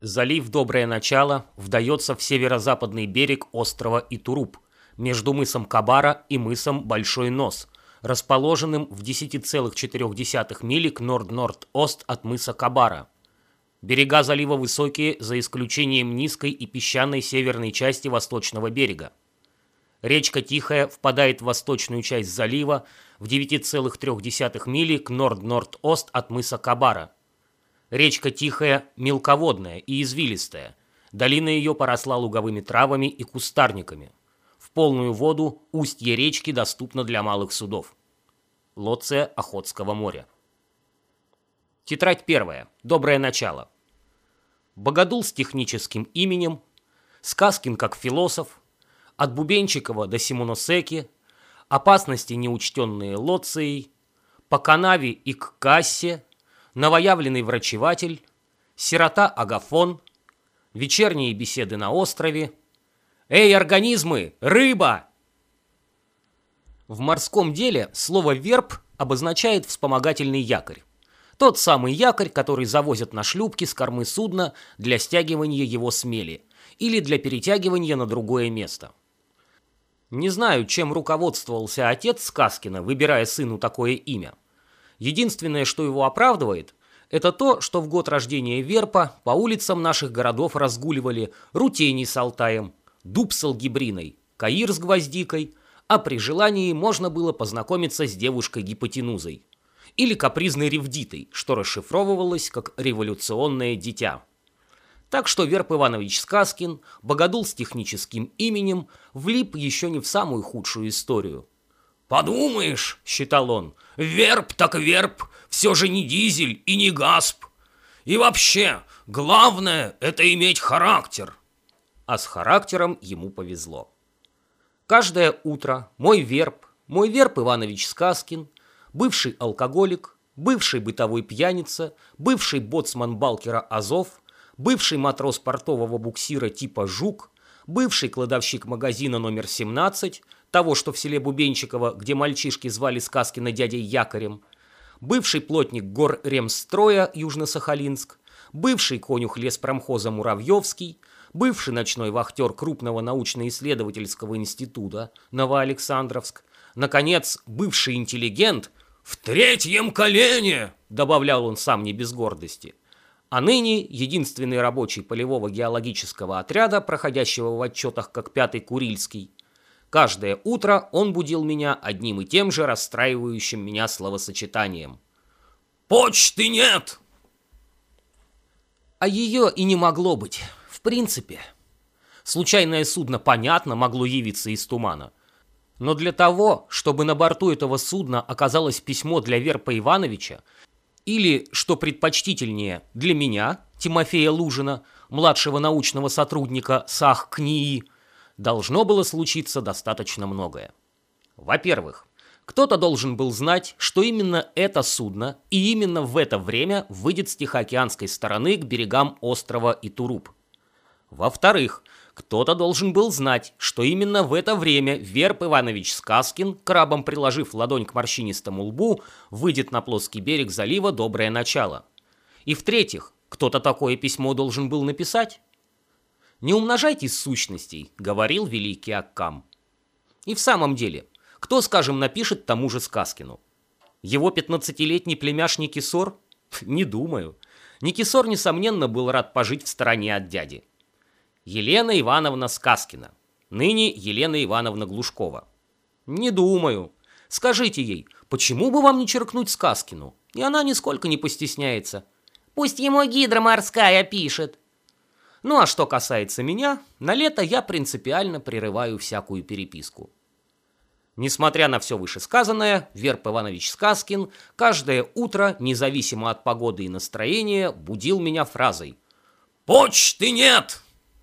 Залив Доброе Начало вдается в северо-западный берег острова Итуруп, между мысом Кабара и мысом Большой Нос, расположенным в 10,4 мили к норд-норд-ост от мыса Кабара. Берега залива высокие, за исключением низкой и песчаной северной части восточного берега. Речка Тихая впадает в восточную часть залива в 9,3 мили к норд-норд-ост от мыса Кабара. Речка Тихая мелководная и извилистая. Долина ее поросла луговыми травами и кустарниками. В полную воду устье речки доступно для малых судов. Лоция Охотского моря. Тетрадь 1. Доброе начало. Богодул с техническим именем, Сказкин как философ, от Бубенчикова до Симоносеки, опасности неучтенные Лоцией, по канаве и к кассе, новоявленный врачеватель, сирота Агафон, вечерние беседы на острове. «Эй, организмы! Рыба!» В морском деле слово «верб» обозначает вспомогательный якорь. Тот самый якорь, который завозят на шлюпки с кормы судна для стягивания его с мели или для перетягивания на другое место. Не знаю, чем руководствовался отец Сказкина, выбирая сыну такое имя. Единственное, что его оправдывает, это то, что в год рождения верпа по улицам наших городов разгуливали Рутений с Алтаем, Дуб с Алгебриной, Каир с Гвоздикой, а при желании можно было познакомиться с девушкой-гипотенузой или капризной Ревдитой, что расшифровывалось как «революционное дитя». Так что Верп Иванович Сказкин, богодул с техническим именем, влип еще не в самую худшую историю. «Подумаешь, — считал он, — верб так верб, все же не дизель и не гасп. И вообще, главное — это иметь характер». А с характером ему повезло. Каждое утро мой Верп Иванович Сказкин, бывший алкоголик, бывший бытовой пьяница, бывший боцман Балкера Азов, бывший матрос портового буксира типа «Жук», бывший кладовщик магазина номер 17, того, что в селе Бубенчиково, где мальчишки звали Сказкина дядей Якорем, бывший плотник гор Ремстроя Южно-Сахалинск, бывший конюх леспромхоза Муравьевский, бывший ночной вахтер крупного научно-исследовательского института Новоалександровск, наконец, бывший интеллигент «В третьем колене!» — добавлял он сам не без гордости. А ныне единственный рабочий полевого геологического отряда, проходящего в отчетах как 5-й Курильский. Каждое утро он будил меня одним и тем же расстраивающим меня словосочетанием. «Почты нет!» А ее и не могло быть, в принципе. Случайное судно, понятно, могло явиться из тумана. Но для того, чтобы на борту этого судна оказалось письмо для Верпа Ивановича, или, что предпочтительнее, для меня, Тимофея Лужина, младшего научного сотрудника САХ-КНИИ, должно было случиться достаточно многое. Во-первых, кто-то должен был знать, что именно это судно и именно в это время выйдет с Тихоокеанской стороны к берегам острова Итуруп. Во-вторых, кто-то должен был знать, что именно в это время Верп Иванович Сказкин, крабом приложив ладонь к морщинистому лбу, выйдет на плоский берег залива Доброе Начало. И в-третьих, кто-то такое письмо должен был написать. «Не умножайте сущностей», — говорил великий Аккам. И в самом деле, кто, скажем, напишет тому же Сказкину? Его 15-летний племяш Никисор? Не думаю. Никисор, несомненно, был рад пожить в стороне от дяди. Елена Ивановна Сказкина, ныне Елена Ивановна Глушкова. Не думаю. Скажите ей, почему бы вам не черкнуть Сказкину? И она нисколько не постесняется. Пусть ему гидра морская пишет. Ну а что касается меня, на лето я принципиально прерываю всякую переписку. Несмотря на все вышесказанное, Верп Иванович Сказкин каждое утро, независимо от погоды и настроения, будил меня фразой «Почты нет!»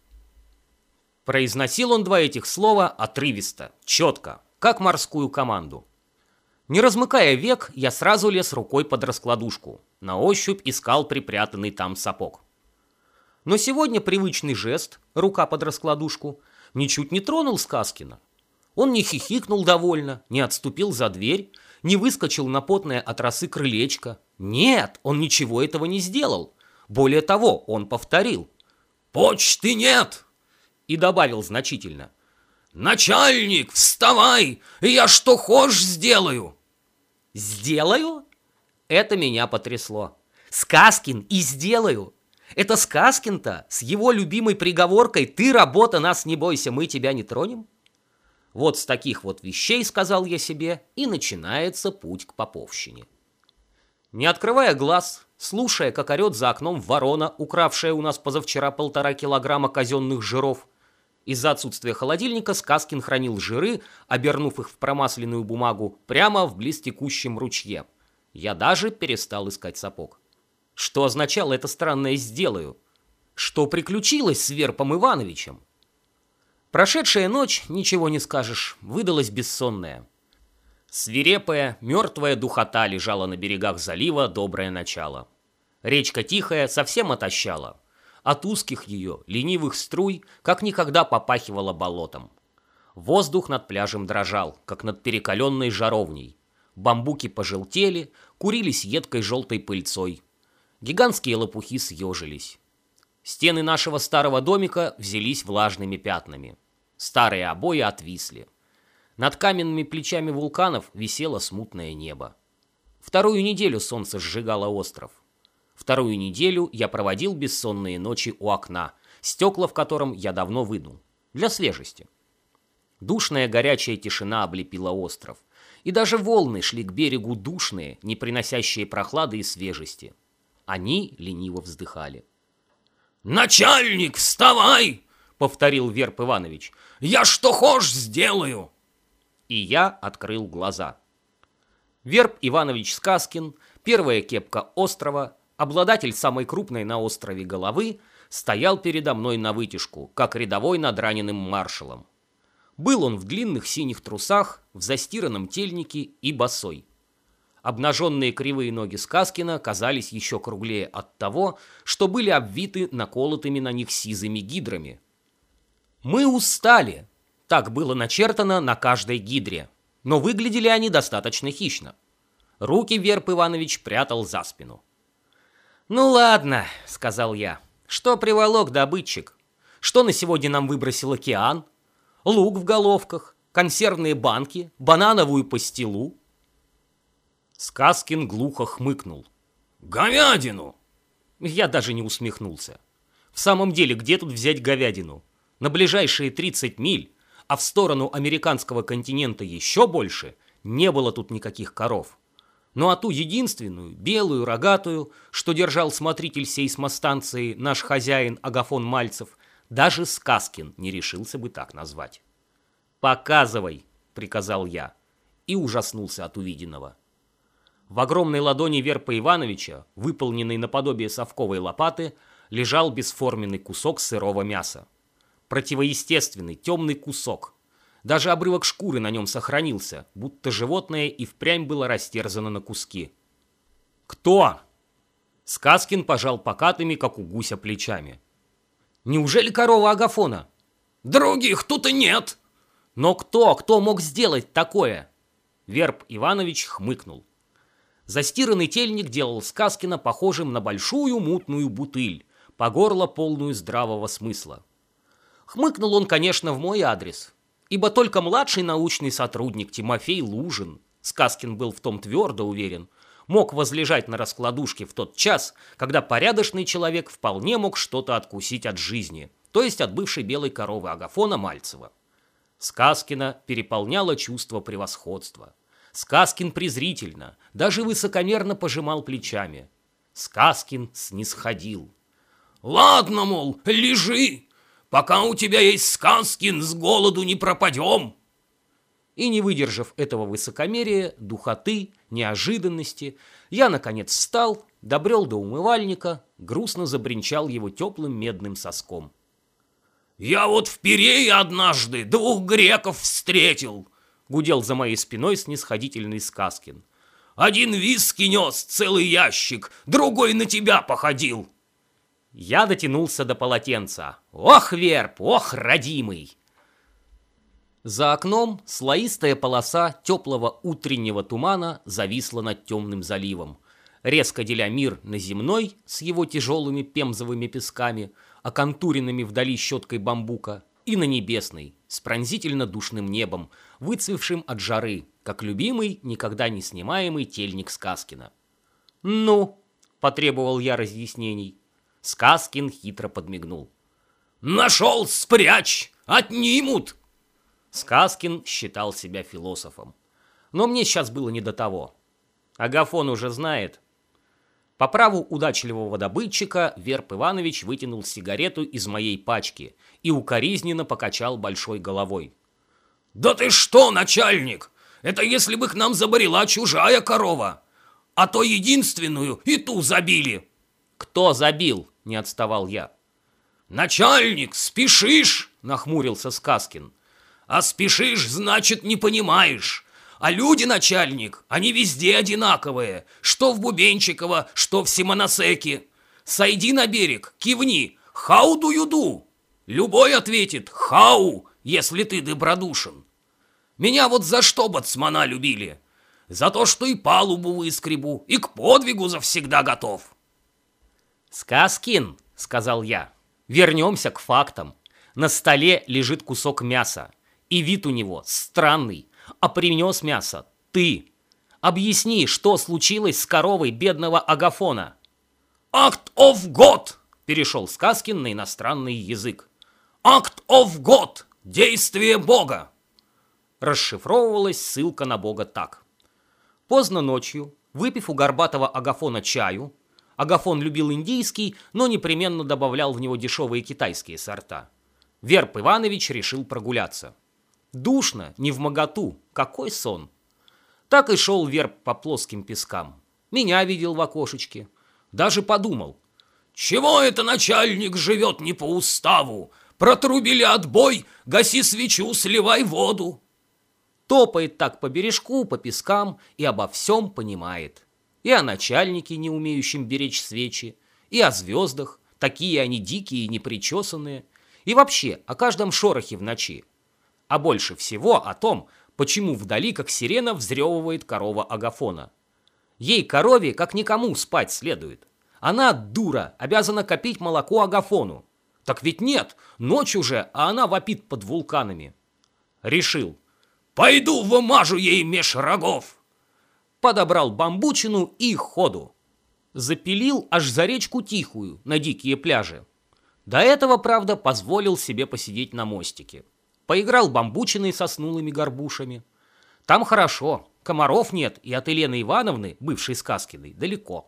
Произносил он два этих слова отрывисто, четко, как морскую команду. Не размыкая век, я сразу лез рукой под раскладушку, на ощупь искал припрятанный там сапог. Но сегодня привычный жест, рука под раскладушку, ничуть не тронул Сказкина. Он не хихикнул довольно, не отступил за дверь, не выскочил на потное от росы крылечко. Нет, он ничего этого не сделал. Более того, он повторил. почты нет. И добавил значительно: начальник, вставай, я что хочешь сделаю. «Сделаю?» Это меня потрясло. Сказкин и сделаю. Это Сказкин-то с его любимой приговоркой «Ты, работа, нас не бойся, мы тебя не тронем». Вот с таких вот вещей, сказал я себе, и начинается путь к поповщине. Не открывая глаз, слушая, как орет за окном ворона, укравшая у нас позавчера 1,5 килограмма казенных жиров, из-за отсутствия холодильника Сказкин хранил жиры, обернув их в промасленную бумагу, прямо в близтекущем ручье. Я даже перестал искать сапог. Что означало это странное «сделаю»? Что приключилось с Верпом Ивановичем? Прошедшая ночь, ничего не скажешь, выдалась бессонная. Свирепая, мертвая духота лежала на берегах залива доброе начало. Речка тихая совсем отощала. От узких ее, ленивых струй, как никогда попахивала болотом. Воздух над пляжем дрожал, как над перекаленной жаровней. Бамбуки пожелтели, курились едкой желтой пыльцой. Гигантские лопухи съежились. Стены нашего старого домика взялись влажными пятнами. Старые обои отвисли. Над каменными плечами вулканов висело смутное небо. 2-ю неделю солнце сжигало остров. 2-ю неделю я проводил бессонные ночи у окна, стекла в котором я давно вынул, для свежести. Душная горячая тишина облепила остров, и даже волны шли к берегу душные, не приносящие прохлады и свежести. Они лениво вздыхали. «Начальник, вставай!» — повторил Верп Иванович. «Я что хочешь сделаю!» И я открыл глаза. Верп Иванович Сказкин, первая кепка острова, обладатель самой крупной на острове головы, стоял передо мной навытяжку, как рядовой над раненым маршалом. Был он в длинных синих трусах, в застиранном тельнике и босой. Обнаженные кривые ноги Сказкина казались еще круглее от того, что были обвиты наколотыми на них сизыми гидрами. «Мы устали!» — так было начертано на каждой гидре, но выглядели они достаточно хищно. Руки Верп Иванович прятал за спину. «Ну ладно», — сказал я, — «что приволок добытчик? Что на сегодня нам выбросил океан? Лук в головках, консервные банки, банановую пастилу?» Сказкин глухо хмыкнул. «Говядину!» Я даже не усмехнулся. В самом деле, где тут взять говядину? На ближайшие 30 миль, а в сторону американского континента еще больше, не было тут никаких коров. Ну а ту единственную, белую, рогатую, что держал смотритель сейсмостанции, наш хозяин Агафон Мальцев, даже Сказкин не решился бы так назвать. «Показывай», — приказал я, и ужаснулся от увиденного. В огромной ладони Верпа Ивановича, выполненной наподобие совковой лопаты, лежал бесформенный кусок сырого мяса. Противоестественный темный кусок. Даже обрывок шкуры на нем сохранился, будто животное и впрямь было растерзано на куски. «Кто?» Сказкин пожал покатыми, как у гуся, плечами. «Неужели корова Агафона?» «Других тут и нет!» «Но кто мог сделать такое?» Верп Иванович хмыкнул. Застиранный тельник делал Сказкина похожим на большую мутную бутыль, по горло полную здравого смысла. Хмыкнул он, конечно, в мой адрес, ибо только младший научный сотрудник Тимофей Лужин, Сказкин был в том твердо уверен, мог возлежать на раскладушке в тот час, когда порядочный человек вполне мог что-то откусить от жизни, то есть от бывшей белой коровы Агафона Мальцева. Сказкина переполняло чувство превосходства. Сказкин презрительно, даже высокомерно пожимал плечами. Сказкин снисходил. «Ладно, мол, лежи, пока у тебя есть Сказкин, с голоду не пропадем!» И не выдержав этого высокомерия, духоты, неожиданности, я, наконец, встал, добрел до умывальника, грустно забринчал его теплым медным соском. «Я вот в Пирее однажды 2 греков встретил!» Гудел за моей спиной снисходительный Сказкин. «Один виски нес целый ящик, другой на тебя походил!» Я дотянулся до полотенца. «Ох, Верп, ох, родимый!» За окном слоистая полоса теплого утреннего тумана зависла над темным заливом. резко деля мир на земной с его тяжелыми пемзовыми песками, оконтуренными вдали щеткой бамбука, и на небесный, с пронзительно душным небом, выцвевшим от жары, как любимый, никогда не снимаемый тельник Сказкина. «Ну?» – потребовал я разъяснений. Сказкин хитро подмигнул. «Нашел, спрячь! Отнимут!» Сказкин считал себя философом. Но мне сейчас было не до того. Агафон уже знает. По праву удачливого добытчика Верп Иванович вытянул сигарету из моей пачки и укоризненно покачал большой головой. «Да ты что, начальник! Это если бы к нам забрела чужая корова! А то единственную и ту забили!» «Кто забил?» – не отставал я. «Начальник, спешишь?» – нахмурился Сказкин. «А спешишь, значит, не понимаешь. А люди, начальник, они везде одинаковые, что в Бубенчиково, что в Симоносеке. Сойди на берег, кивни, хау ду юду. Любой ответит хау, если ты добродушен. Меня вот за что бацмана любили? За то, что и палубу выскребу, и к подвигу завсегда готов». «Сказкин», — сказал я, — «вернемся к фактам. На столе лежит кусок мяса, и вид у него странный, а принес мясо ты. Объясни, что случилось с коровой бедного Агафона». «Акт of God!» — перешел Сказкин на иностранный язык. «Акт of God! Действие Бога!» Расшифровывалась ссылка на Бога так. Поздно ночью, выпив у горбатого Агафона чаю, Агафон любил индийский, но непременно добавлял в него дешевые китайские сорта, Верп Иванович решил прогуляться. Душно, невмоготу, какой сон. Так и шел Верп по плоским пескам. Меня видел в окошечке. Даже подумал. «Чего это начальник живет не по уставу? Протрубили отбой, гаси свечу, сливай воду». Топает так по бережку, по пескам и обо всем понимает. И о начальнике, не умеющем беречь свечи, и о звездах, такие они дикие и непричесанные, и вообще о каждом шорохе в ночи. А больше всего о том, почему вдали, как сирена, взрёвывает корова Агафона. Ей, корове, как никому, спать следует. Она, дура, обязана копить молоко Агафону. Так ведь нет, ночь уже, а она вопит под вулканами. Решил. «Пойду вымажу ей меж рогов». Подобрал бамбучину и ходу. Запилил аж за речку Тихую, на дикие пляжи. До этого, правда, позволил себе посидеть на мостике. Поиграл бамбучиной со снулыми горбушами. Там хорошо, комаров нет, и от Елены Ивановны, бывшей Сказкиной, далеко.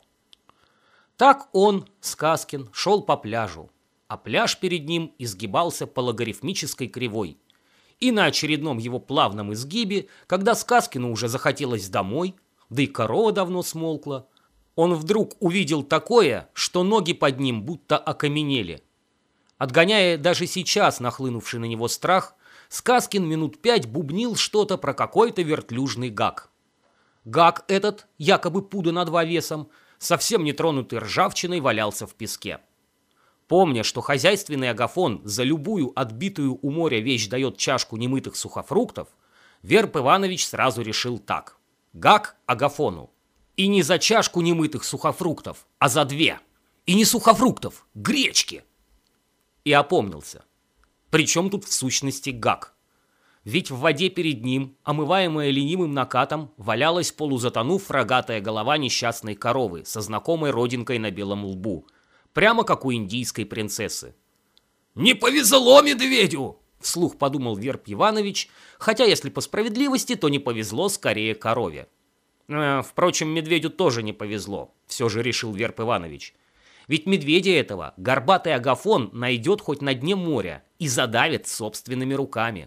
Так он, Сказкин, шел по пляжу, а пляж перед ним изгибался по логарифмической кривой. И на очередном его плавном изгибе, когда Сказкину уже захотелось домой, да и корова давно смолкла, он вдруг увидел такое, что ноги под ним будто окаменели. Отгоняя даже сейчас нахлынувший на него страх, Сказкин минут 5 бубнил что-то про какой-то вертлюжный гак. Гак этот, якобы пуда на 2 весом, совсем не тронутый ржавчиной, валялся в песке. Помня, что хозяйственный Агафон за любую отбитую у моря вещь дает чашку немытых сухофруктов, Верп Иванович сразу решил так. Гак Агафону. И не за чашку немытых сухофруктов, а за 2. И не сухофруктов, гречки. И опомнился. Причем тут в сущности гак? Ведь в воде перед ним, омываемая ленивым накатом, валялась полузатонув рогатая голова несчастной коровы со знакомой родинкой на белом лбу, прямо как у индийской принцессы. «Не повезло медведю!» — вслух подумал Верп Иванович, хотя, если по справедливости, то не повезло скорее корове. Впрочем, медведю тоже не повезло, все же решил Верп Иванович. Ведь медведя этого горбатый Агафон найдет хоть на дне моря и задавит собственными руками.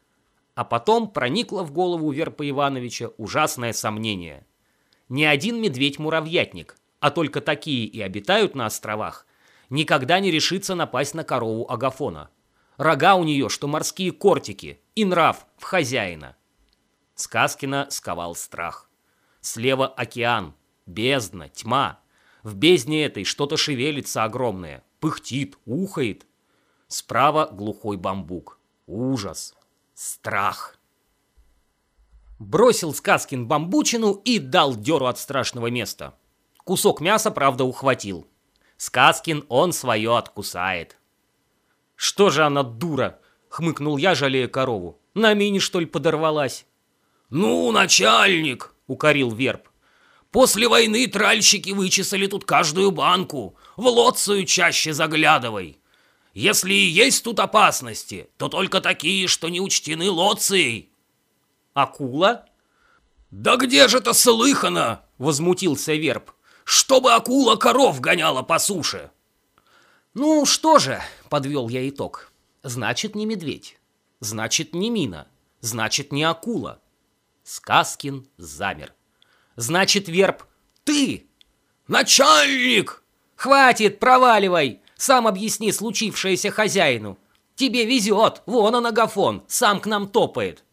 А потом проникло в голову Верпа Ивановича ужасное сомнение. Ни один медведь-муравьятник, а только такие и обитают на островах, никогда не решится напасть на корову Агафона. Рога у нее, что морские кортики, и нрав в хозяина. Сказкина сковал страх. Слева океан, бездна, тьма. В бездне этой что-то шевелится огромное, пыхтит, ухает. Справа глухой бамбук. Ужас, страх. Бросил Сказкин бамбучину и дал дёру от страшного места. Кусок мяса, правда, ухватил. Сказкин он свое откусает. «Что же она дура?» — хмыкнул я, жалея корову. «На мине, что ли, подорвалась?» «Ну, начальник!» — укорил Верб. «После войны тральщики вычесали тут каждую банку. В Лоцию чаще заглядывай. Если и есть тут опасности, то только такие, что не учтены Лоцией». «Акула?» «Да где же это слыхано?» — возмутился Верб. «Чтобы акула коров гоняла по суше». «Ну что же», — подвел я итог. «Значит, не медведь. Значит, не мина. Значит, не акула». Сказкин замер. «Значит, Верб, ты!» «Начальник!» «Хватит, проваливай! Сам объясни случившееся хозяину. Тебе везет, вон он, Агафон, сам к нам топает».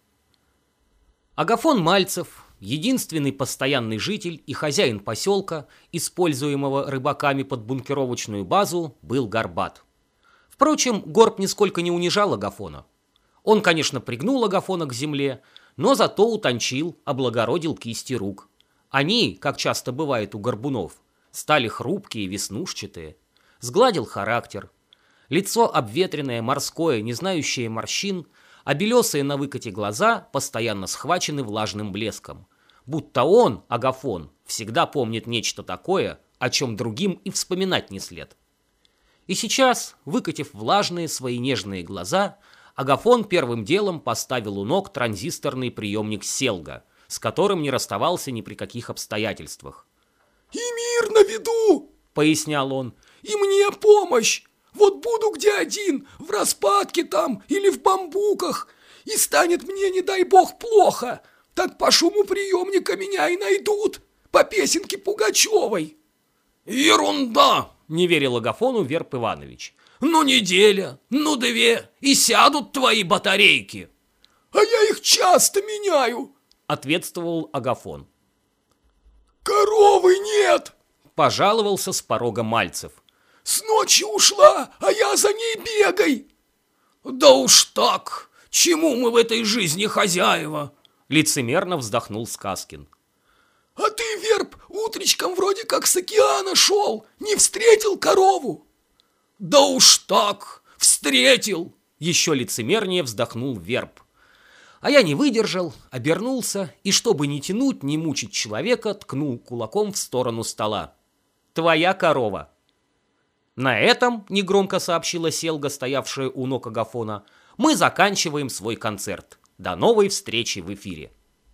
Агафон Мальцев, единственный постоянный житель и хозяин поселка, используемого рыбаками под бункеровочную базу, был горбат. Впрочем, горб нисколько не унижал Агафона. Он, конечно, пригнул Агафона к земле, но зато утончил, облагородил кисти рук. Они, как часто бывает у горбунов, стали хрупкие, веснушчатые. Сгладил характер. Лицо обветренное, морское, не знающее морщин, а белесые на выкате глаза постоянно схвачены влажным блеском. Будто он, Агафон, всегда помнит нечто такое, о чем другим и вспоминать не след. И сейчас, выкатив влажные свои нежные глаза, Агафон первым делом поставил у ног транзисторный приемник Селга, с которым не расставался ни при каких обстоятельствах. «И мир на виду!» — пояснял он. «И мне помощь! Вот буду где один, в распадке там или в бамбуках, и станет мне, не дай бог, плохо, так по шуму приемника меня и найдут, по песенке Пугачевой». «Ерунда!» — не верил Агафону Верб Иванович. «Ну, неделя, ну, 2, и сядут твои батарейки». «А я их часто меняю», — ответствовал Агафон. «Коровы нет!» — пожаловался с порога Мальцев. «С ночи ушла, а я за ней бегай!» «Да уж так! Чему мы в этой жизни хозяева?» — лицемерно вздохнул Сказкин. «А ты, Верб, утречком вроде как с океана шел, не встретил корову?» «Да уж так! Встретил!» — еще лицемернее вздохнул Верб. А я не выдержал, обернулся и, чтобы не тянуть, не мучить человека, ткнул кулаком в сторону стола. «Твоя корова!» На этом, негромко сообщила Селга, стоявшая у ног Агафона, мы заканчиваем свой концерт. До новой встречи в эфире.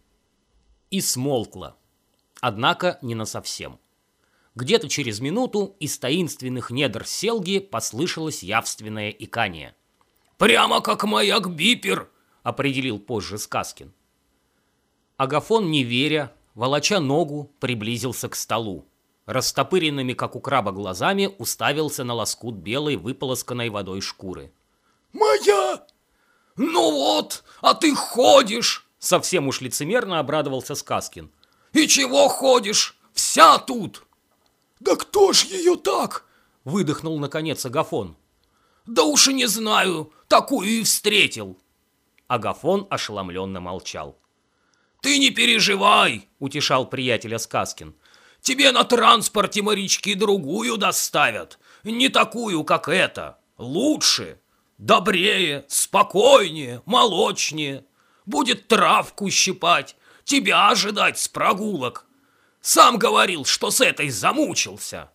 И смолкла. Однако не насовсем. Где-то через минуту из таинственных недр Селги послышалось явственное икание. «Прямо как маяк-бипер!» — определил позже Сказкин. Агафон, не веря, волоча ногу, приблизился к столу. Растопыренными, как у краба, глазами уставился на лоскут белой, выполосканной водой шкуры. «Моя!» «Ну вот, а ты ходишь!» Совсем уж лицемерно обрадовался Сказкин. «И чего ходишь? Вся тут!» «Да кто ж ее так?» Выдохнул наконец Агафон. «Да уж и не знаю, такую и встретил!» Агафон ошеломленно молчал. «Ты не переживай!» — утешал приятеля Сказкин. «Тебе на транспорте морячки другую доставят. Не такую, как эта. Лучше, добрее, спокойнее, молочнее. Будет травку щипать, тебя ожидать с прогулок. Сам говорил, что с этой замучился».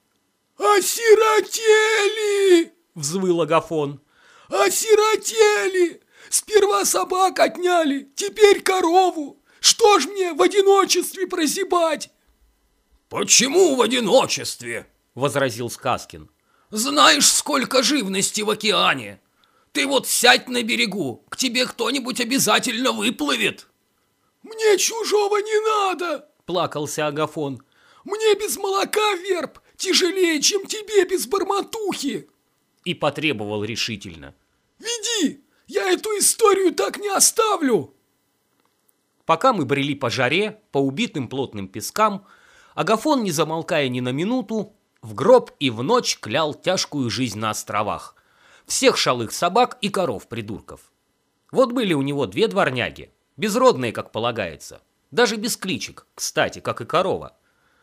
«Осиротели!» — взвыл Агафон. «Осиротели! Сперва собак отняли, теперь корову. Что ж мне в одиночестве прозябать?» «Почему в одиночестве?» — возразил Сказкин. «Знаешь, сколько живности в океане? Ты вот сядь на берегу, к тебе кто-нибудь обязательно выплывет». «Мне чужого не надо!» — плакался Агафон. «Мне без молока, Верб, тяжелее, чем тебе без барматухи!» И потребовал решительно. «Веди! Я эту историю так не оставлю!» Пока мы брели по жаре, по убитым плотным пескам, Агафон, не замолкая ни на минуту, в гроб и в ночь клял тяжкую жизнь на островах. Всех шалых собак и коров-придурков. Вот были у него 2 дворняги, безродные, как полагается. Даже без кличек, кстати, как и корова.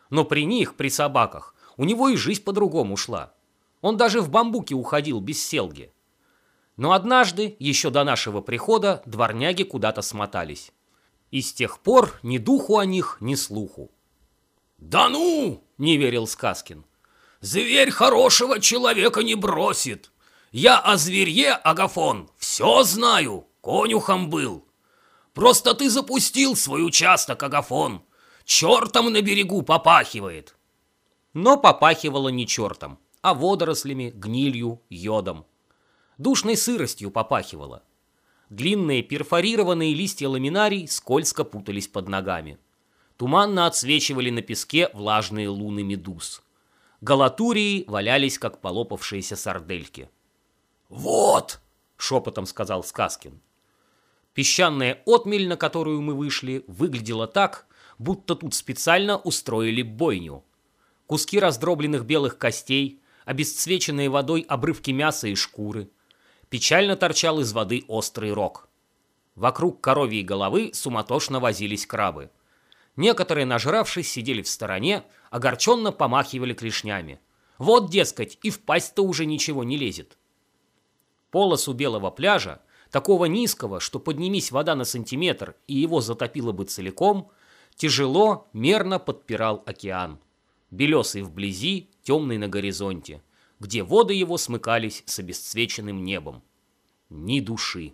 Но при них, при собаках, у него и жизнь по-другому шла. Он даже в бамбуке уходил без селги. Но однажды, еще до нашего прихода, дворняги куда-то смотались. И с тех пор ни духу о них, ни слуху. «Да ну!» — не верил Сказкин. «Зверь хорошего человека не бросит. Я о зверье, Агафон, все знаю, конюхом был. Просто ты запустил свой участок, Агафон. Чертом на берегу попахивает». Но попахивало не чертом, а водорослями, гнилью, йодом. Душной сыростью попахивало. Длинные перфорированные листья ламинарий скользко путались под ногами. Туманно отсвечивали на песке влажные луны медуз. Галатурии валялись, как полопавшиеся сардельки. «Вот!» — шепотом сказал Сказкин. Песчаная отмель, на которую мы вышли, выглядела так, будто тут специально устроили бойню. Куски раздробленных белых костей, обесцвеченные водой обрывки мяса и шкуры. Печально торчал из воды острый рог. Вокруг коровьей головы суматошно возились крабы. Некоторые, нажравшись, сидели в стороне, огорченно помахивали клешнями. Вот, дескать, и в пасть-то уже ничего не лезет. Полосу белого пляжа, такого низкого, что поднимись вода на сантиметр и его затопило бы целиком, тяжело, мерно подпирал океан. Белесый вблизи, темный на горизонте, где воды его смыкались с обесцвеченным небом. Ни души.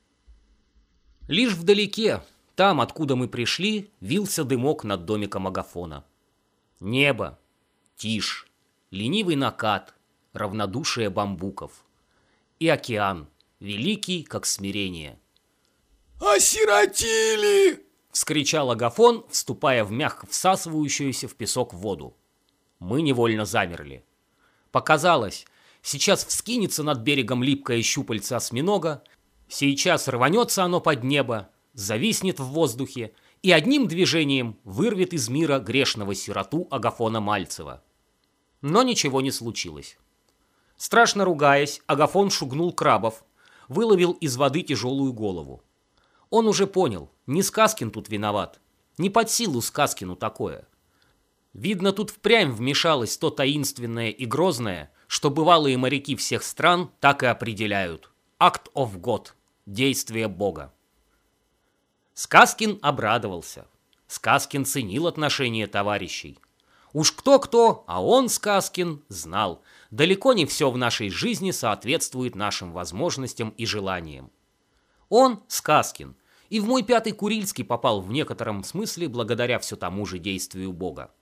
Лишь вдалеке, там, откуда мы пришли, вился дымок над домиком Агафона. Небо, тишь, ленивый накат, равнодушие бамбуков. И океан, великий, как смирение. «Осиротили!» — вскричал Агафон, вступая в мягко всасывающуюся в песок воду. Мы невольно замерли. Показалось, сейчас вскинется над берегом липкое щупальце осьминога, сейчас рванется оно под небо, зависнет в воздухе и одним движением вырвет из мира грешного сироту Агафона Мальцева. Но ничего не случилось. Страшно ругаясь, Агафон шугнул крабов, выловил из воды тяжелую голову. Он уже понял, не Сказкин тут виноват, не под силу Сказкину такое. Видно, тут впрямь вмешалось то таинственное и грозное, что бывалые моряки всех стран так и определяют. Act of God, действие Бога. Сказкин обрадовался. Сказкин ценил отношения товарищей. Уж кто-кто, а он, Сказкин, знал, далеко не все в нашей жизни соответствует нашим возможностям и желаниям. Он, Сказкин, и в мой пятый Курильский попал в некотором смысле благодаря все тому же действию Бога.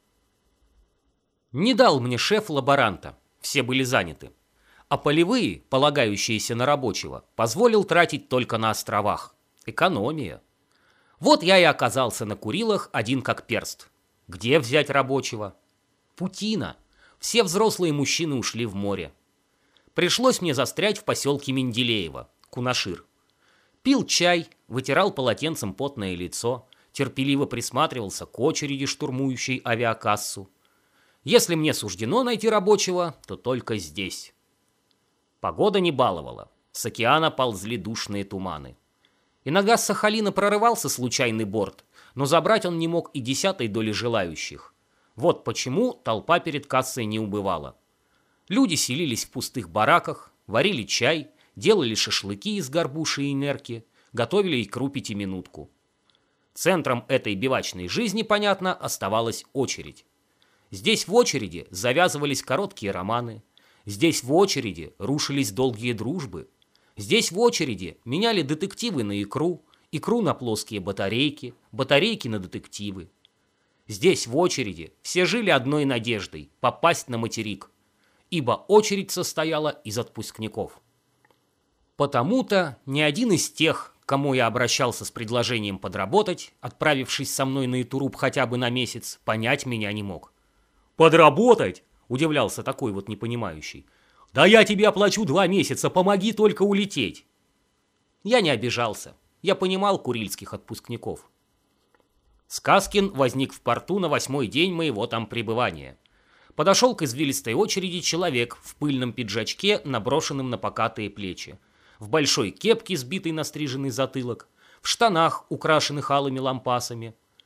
Не дал мне шеф лаборанта, все были заняты, а полевые, полагающиеся на рабочего, позволил тратить только на островах. Экономия. Вот я и оказался на Курилах один как перст. Где взять рабочего? Путина. Все взрослые мужчины ушли в море. Пришлось мне застрять в поселке Менделеево, Кунашир. Пил чай, вытирал полотенцем потное лицо, терпеливо присматривался к очереди, штурмующей авиакассу. Если мне суждено найти рабочего, то только здесь. Погода не баловала. С океана ползли душные туманы. Иногда с Сахалина прорывался случайный борт, но забрать он не мог и 10 доли желающих. Вот почему толпа перед кассой не убывала. Люди селились в пустых бараках, варили чай, делали шашлыки из горбуши и нерки, готовили икру пятиминутку. Центром этой бивачной жизни, понятно, оставалась очередь. Здесь в очереди завязывались короткие романы. Здесь в очереди рушились долгие дружбы. Здесь в очереди меняли детективы на икру, икру на плоские батарейки, батарейки на детективы. Здесь в очереди все жили одной надеждой – попасть на материк, ибо очередь состояла из отпускников. Потому-то ни один из тех, к кому я обращался с предложением подработать, отправившись со мной на Итуруп хотя бы на месяц, понять меня не мог. «Подработать?» – удивлялся такой вот непонимающий. «Да я тебе оплачу 2 месяца, помоги только улететь!» Я не обижался, я понимал курильских отпускников. Сказкин возник в порту на 8-й день моего там пребывания. Подошел к извилистой очереди человек в пыльном пиджачке, наброшенном на покатые плечи, в большой кепке, сбитой на стриженный затылок, в штанах, украшенных алыми лампасами.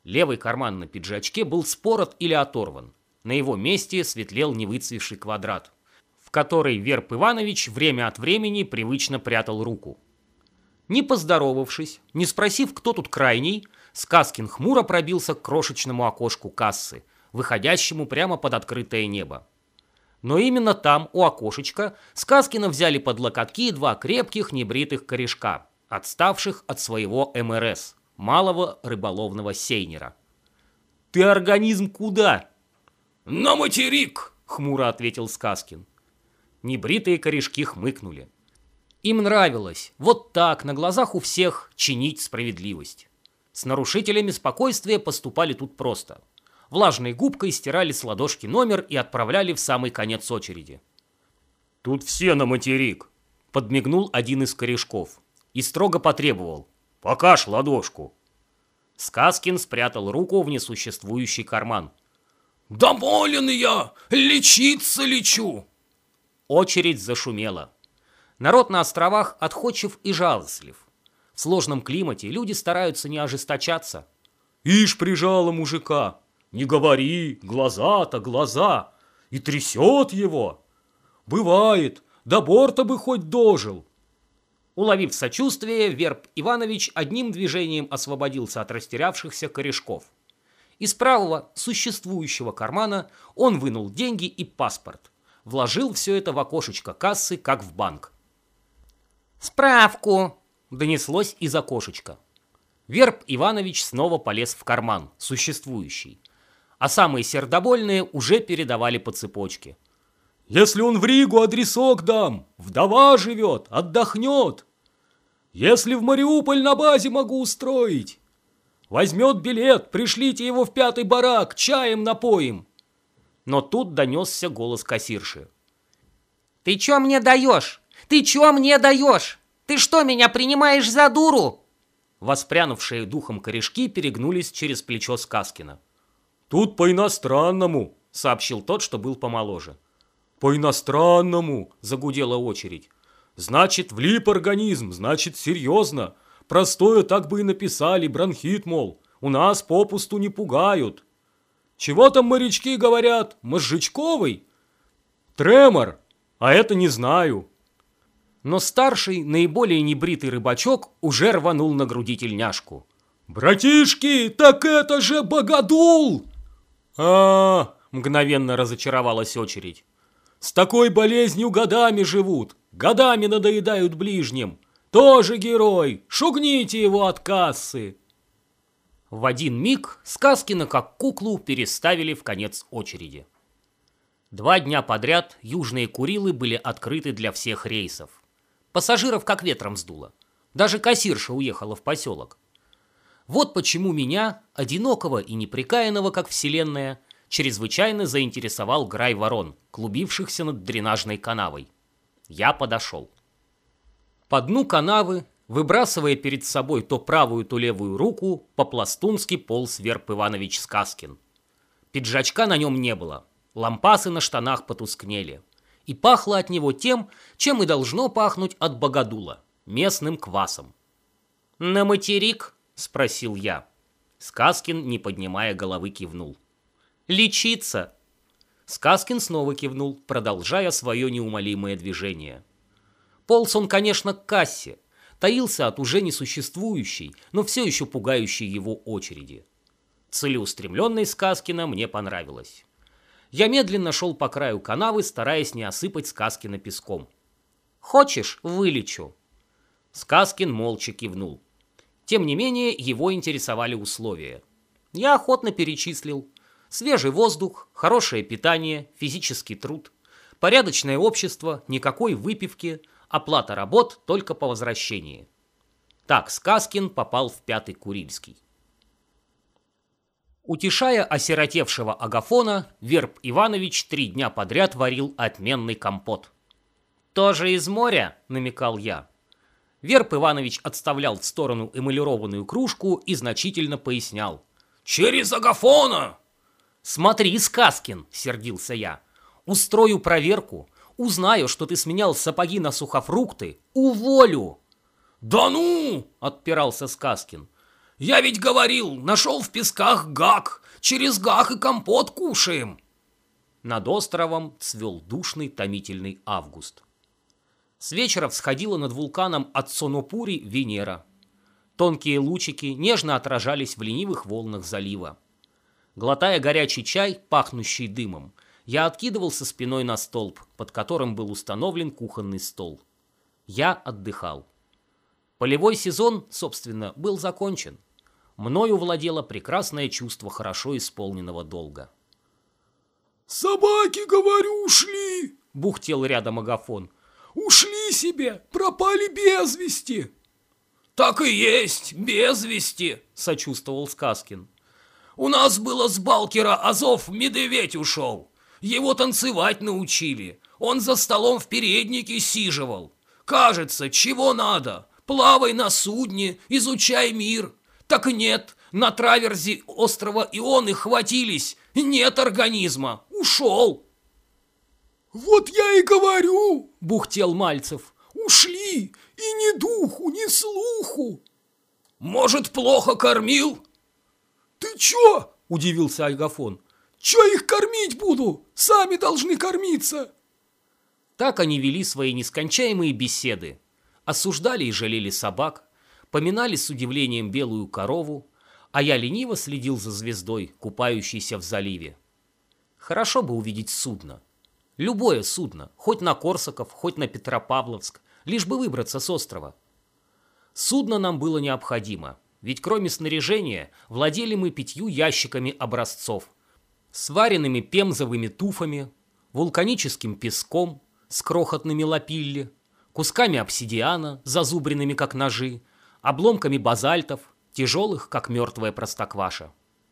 Левый карман на пиджачке был спорот или оторван. На его месте светлел невыцвевший квадрат, в который Верб Иванович время от времени привычно прятал руку. Не поздоровавшись, не спросив, кто тут крайний, Сказкин хмуро пробился к крошечному окошку кассы, выходящему прямо под открытое небо. Но именно там, у окошечка, Сказкина взяли под локотки два крепких небритых корешка, отставших от своего МРС, малого рыболовного сейнера. «Ты организм куда?» «На материк!» — хмуро ответил Сказкин. Небритые корешки хмыкнули. Им нравилось вот так, на глазах у всех, чинить справедливость. С нарушителями спокойствия поступали тут просто. Влажной губкой стирали с ладошки номер и отправляли в самый конец очереди. «Тут все на материк», — подмигнул один из корешков и строго потребовал: «Покажь ладошку». Сказкин спрятал руку в несуществующий карман. «Да болен я! Лечиться лечу!» Очередь зашумела. Народ на островах отходчив и жалостлив. В сложном климате люди стараются не ожесточаться. «Ишь, прижала мужика! Не говори, глаза-то глаза! И трясет его! Бывает, до борта бы хоть дожил!» Уловив сочувствие, Верб Иванович одним движением освободился от растерявшихся корешков. Из правого, существующего кармана он вынул деньги и паспорт. Вложил все это в окошечко кассы, как в банк. «Справку!» — донеслось из окошечка. Верб Иванович снова полез в карман, существующий. А самые сердобольные уже передавали по цепочке. «Если он в Ригу адресок дам, вдова живет, отдохнет. Если в Мариуполь на базе могу устроить. Возьмет билет, пришлите его в 5-й барак, чаем напоим». Но тут донесся голос кассирши. «Ты чё мне даешь? Ты чё мне даешь? Ты что, меня принимаешь за дуру?» Воспрянувшие духом корешки перегнулись через плечо Сказкина. «Тут по-иностранному», — сообщил тот, что был помоложе. «По-иностранному», — загудела очередь. «Значит, влип организм, значит, серьезно. Простое так бы и написали, бронхит, мол. У нас попусту не пугают. Чего там морячки говорят? Мозжечковый? Тремор. А это не знаю». Но старший, наиболее небритый рыбачок уже рванул на груди тельняшку. «Братишки, так это же богодул!» Мгновенно разочаровалась очередь. «С такой болезнью годами живут, годами надоедают ближним. Тоже герой, шугните его от кассы!» В один миг Сказкина как куклу переставили в конец очереди. 2 дня подряд южные Курилы были открыты для всех рейсов. Пассажиров как ветром сдуло. Даже кассирша уехала в поселок. Вот почему меня, одинокого и непрекаянного, как вселенная, чрезвычайно заинтересовал грай ворон, клубившихся над дренажной канавой. Я подошел. По дну канавы, выбрасывая перед собой то правую, то левую руку, по-пластунски полз Верб Иванович Сказкин. Пиджачка на нем не было, лампасы на штанах потускнели. И пахло от него тем, чем и должно пахнуть от богодула – местным квасом. «На материк?» – спросил я. Сказкин, не поднимая головы, кивнул. «Лечиться?» Сказкин снова кивнул, продолжая свое неумолимое движение. Полз он, конечно, к кассе, таился от уже несуществующей, но все еще пугающей его очереди. Целеустремленность Сказкина мне понравилась. Я медленно шел по краю канавы, стараясь не осыпать Сказкина песком. «Хочешь, вылечу?» Сказкин молча кивнул. Тем не менее, его интересовали условия. Я охотно перечислил. Свежий воздух, хорошее питание, физический труд, порядочное общество, никакой выпивки, оплата работ только по возвращении. Так Сказкин попал в 5-й Курильский. Утешая осиротевшего Агафона, Верб Иванович 3 дня подряд варил отменный компот. «Тоже из моря?» — намекал я. Верб Иванович отставлял в сторону эмалированную кружку и значительно пояснял. «Через Агафона!» «Смотри, Сказкин!» — сердился я. «Устрою проверку, узнаю, что ты сменял сапоги на сухофрукты, уволю!» «Да ну!» — отпирался Сказкин. Я ведь говорил, нашел в песках гак. Через гак и компот кушаем. Над островом цвел душный томительный август. С вечера всходила над вулканом Аццонопури Венера. Тонкие лучики нежно отражались в ленивых волнах залива. Глотая горячий чай, пахнущий дымом, я откидывался спиной на столб, под которым был установлен кухонный стол. Я отдыхал. Полевой сезон, собственно, был закончен. Мною владело прекрасное чувство хорошо исполненного долга. «Собаки, говорю, ушли!» — бухтел рядом Агафон. «Ушли себе, пропали без вести!» «Так и есть, без вести!» — сочувствовал Сказкин. «У нас было с Балкера Азов медведь ушел. Его танцевать научили. Он за столом в переднике сиживал. Кажется, чего надо? Плавай на судне, изучай мир. Так нет, на траверзе острова Ионы хватились. Нет организма, ушел!» «Вот я и говорю!» — бухтел Мальцев. «Ушли, и ни духу, ни слуху!» «Может, плохо кормил?» «Ты чё?» — удивился Агафон. «Чё их кормить буду? Сами должны кормиться!» Так они вели свои нескончаемые беседы. Осуждали и жалели собак, поминали с удивлением белую корову, а я лениво следил за звездой, купающейся в заливе. Хорошо бы увидеть судно. Любое судно, хоть на Корсаков, хоть на Петропавловск, лишь бы выбраться с острова. Судно нам было необходимо, ведь кроме снаряжения владели мы 5 ящиками образцов, сваренными пемзовыми туфами, вулканическим песком с крохотными лапилли, кусками обсидиана, зазубренными как ножи, обломками базальтов, тяжелых, как мертвая простокваша.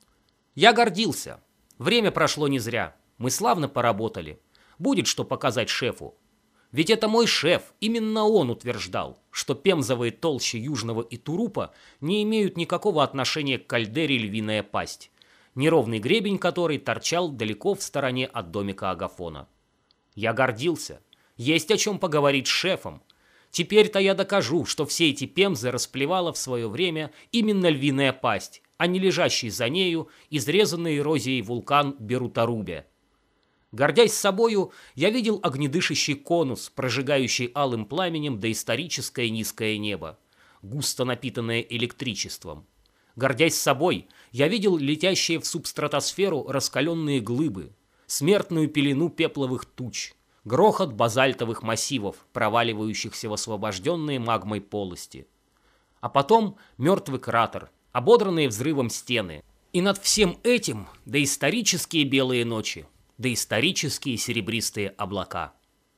Я гордился. Время прошло не зря. Мы славно поработали. Будет что показать шефу. Ведь это мой шеф, именно он утверждал, что пемзовые толщи Южного Итурупа не имеют никакого отношения к кальдере Львиная Пасть, неровный гребень которой торчал далеко в стороне от домика Агафона. Я гордился. Есть о чем поговорить с шефом. Теперь-то я докажу, что все эти пемзы расплевала в свое время именно Львиная Пасть, а не лежащий за нею изрезанный эрозией вулкан Берутарубе. Гордясь собою, я видел огнедышащий конус, прожигающий алым пламенем доисторическое низкое небо, густо напитанное электричеством. Гордясь собой, я видел летящие в субстратосферу раскаленные глыбы, смертную пелену пепловых туч, грохот базальтовых массивов, проваливающихся в освобожденные магмой полости. А потом мертвый кратер, ободранные взрывом стены. И над всем этим доисторические белые ночи, доисторические серебристые облака.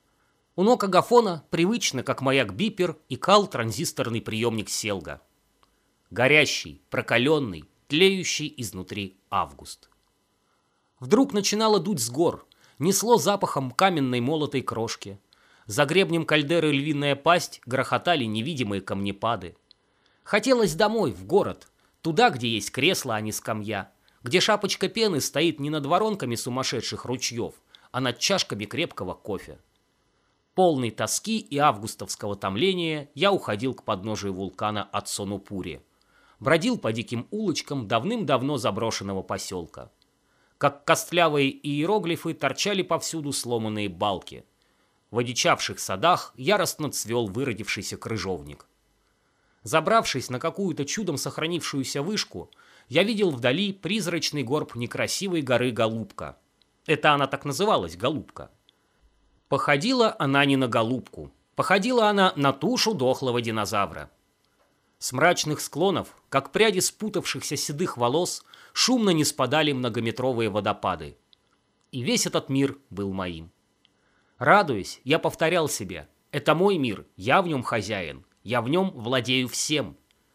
У ног Агафона привычно, как маяк Бипер, икал транзисторный приемник Селга. Горящий, прокаленный, тлеющий изнутри август. Вдруг начинало дуть с гор, несло запахом каменной молотой крошки. За гребнем кальдеры Львиная Пасть грохотали невидимые камнепады. Хотелось домой, в город, туда, где есть кресло, а не скамья, где шапочка пены стоит не над воронками сумасшедших ручьев, а над чашками крепкого кофе. Полный тоски и августовского томления я уходил к подножию вулкана Аццонопури. Бродил по диким улочкам давным-давно заброшенного поселка. Как костлявые иероглифы торчали повсюду сломанные балки. В одичавших садах яростно цвел выродившийся крыжовник. Забравшись на какую-то чудом сохранившуюся вышку, я видел вдали призрачный горб некрасивой горы Голубка. Это она так называлась, Голубка. Походила она не на голубку, походила она на тушу дохлого динозавра. С мрачных склонов, как пряди спутавшихся седых волос, шумно не спадали многометровые водопады. И весь этот мир был моим. Радуясь, я повторял себе: это мой мир, я в нем хозяин, я в нем владею всем.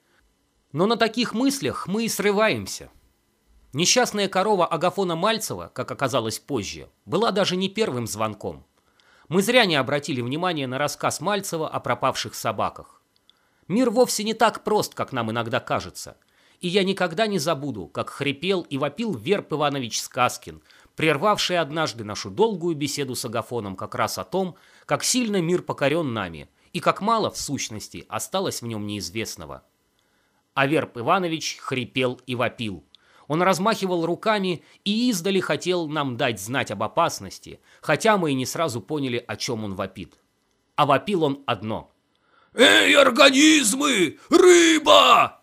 Но на таких мыслях мы и срываемся. Несчастная корова Агафона Мальцева, как оказалось позже, была даже не первым звонком. Мы зря не обратили внимания на рассказ Мальцева о пропавших собаках. Мир вовсе не так прост, как нам иногда кажется. И я никогда не забуду, как хрипел и вопил Верб Иванович Сказкин, прервавший однажды нашу долгую беседу с Агафоном как раз о том, как сильно мир покорен нами и как мало, в сущности, осталось в нем неизвестного. А Верб Иванович хрипел и вопил. Он размахивал руками и издали хотел нам дать знать об опасности, хотя мы и не сразу поняли, о чем он вопит. А вопил он одно. «Эй, организмы! Рыба!»